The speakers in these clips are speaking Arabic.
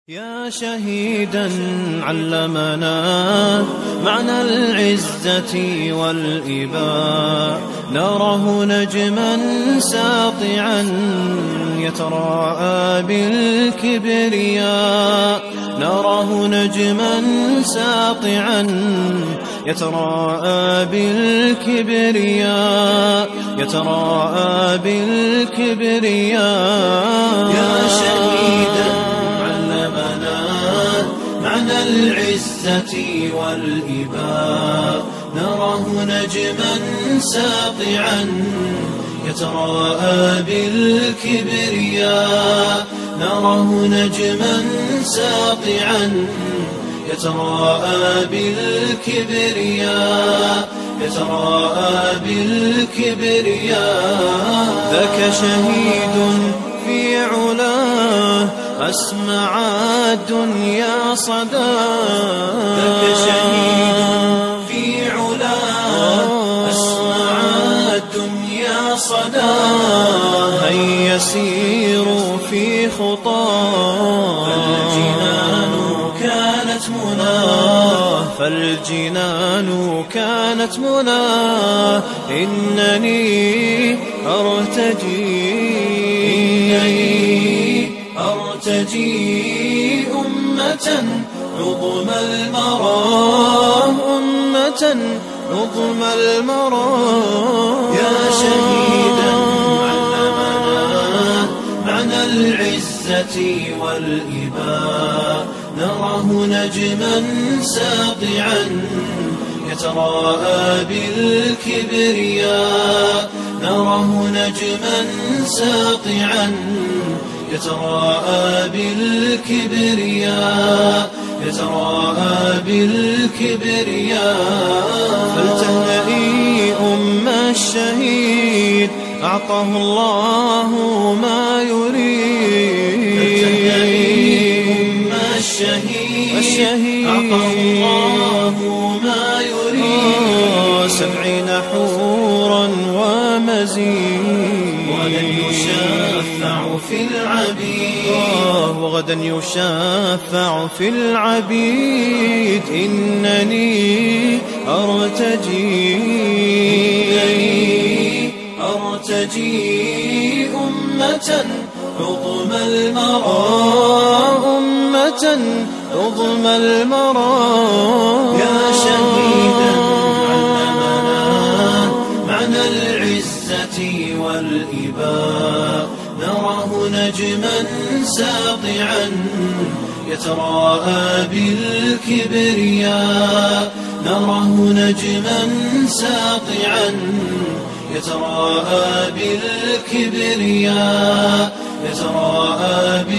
يا شهيدا علمنا معنى العزة والإباء، نراه نجما ساطعا يتراءى بالكبرياء، نراه نجما ساطعا يتراءى بالكبرياء، يتراءى بالكبرياء. يا شهيدا معنى العزة والإباء، نراه نجما ساطعا يتراءى بالكبرياء، نراه نجما ساطعا يتراءى بالكبرياء، يتراءى بالكبرياء. ذاك شهيد في علاه أسمع الدنيا صدى، ذاك شهيد في علاه أسمع الدنيا صدى. هيا سيروا في خطاه فالجنان كانت مناه، فالجنان كانت مناه. إنني أرتجي أمة عظم المرام، أمة عظم المرام. يا شهيدا علمنا معنى العزة والإباء، نراه نجما ساطعا يتراءى بالكبرياء، نراه نجما ساطعا يتراءى بالكبرياء، يتراءى بالكبرياء. فلتهنئي أم الشهيد أعطاه الله ما يريد، فلتهنئي أم الشهيد أعطاه الله ما يريد. 70 حورا ومزيد، ولن يشفع في العبيد، وغدا يشفع في العبيد. إنني أرتجي أمة عظم المرام، أمة عظم المرام. يا شهيدا علمنا معنى العزة والإباء، نراه نجما ساطعا يتراءى بالكبرياء، نراه نجما ساطعا يتراءى بالكبرياء، يتراءى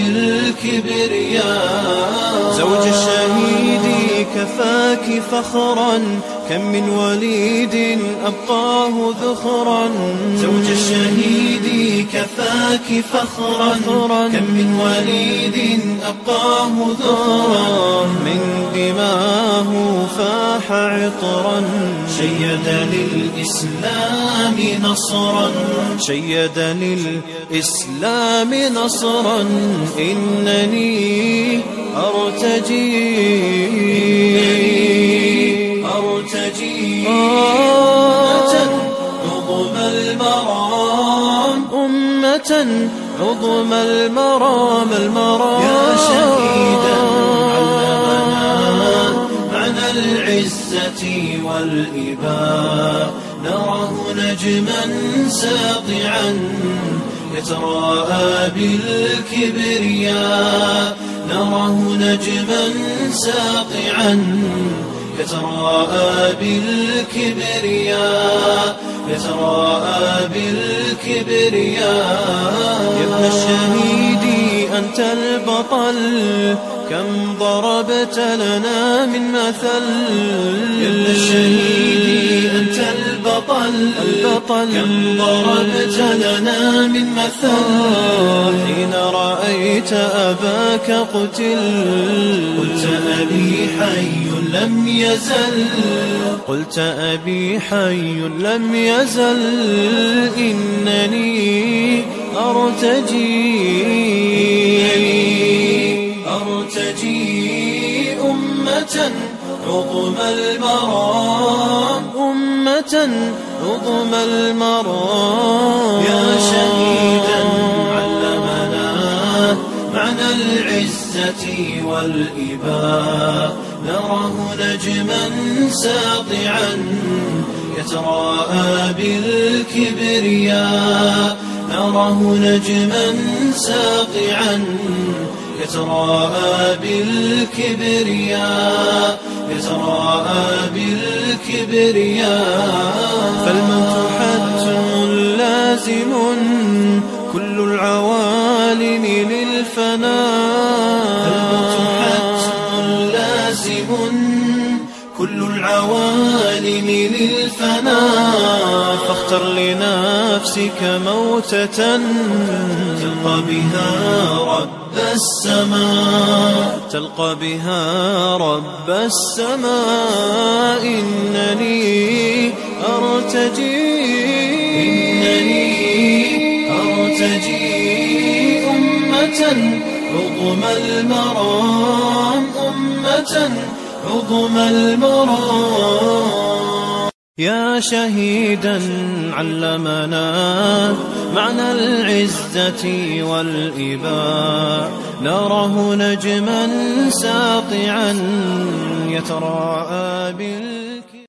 بالكبرياء. زوج الشهيد كفاك فخرا، كم من وليد أبقاه ذخرا. زوج الشهيد كفاك فخرا، كم من وليد أبقاه ذخرا. من دماه فاح عطرا، شيد للإسلام نصرا، شيد للإسلام نصرا. إنني أرتجي أمة عظم المرام، أمة عظم المرام، المرام. يا شهيدا علمنا معنى العزة والإباء، نراه نجما ساطعا يتراءى بالكبرياء، نراه نجما ساطعا يتراءى بالكبرياء، يتراءى بالكبرياء. يا ابن الشهيد أنت البطل، كم ضربت لنا من مثل. يا ابن الشهيد أنت البطل، كم ضربت لنا من مثل. حين رأيت أباك قتل، قلت أبي حي لم يزل، قلت أبي حي لم يزل. إنني أرتجي أرتجي أمة عظم المرام، أمة عظم المرام. يا شهيدا علمنا معنى العزة والإباء، نراه نجما ساطعا يتراءى بالكبرياء، نراه نجما ساطعا يتراءى بالكبرياء، يتراءى بالكبرياء. فالموت حتم لازم كل العوالم للفناء، فالموت حتم لازم كل العوالم للفناء. فاختر لنفسك موتة تلقى بها رب السماء، تلقى بها رب السماء. إنني أرتجي أمة عظم المرام، أمة عظم المرام. يا شهيدا علمنا معنى العزة والإباء، نراه نجما ساطعا يتراءى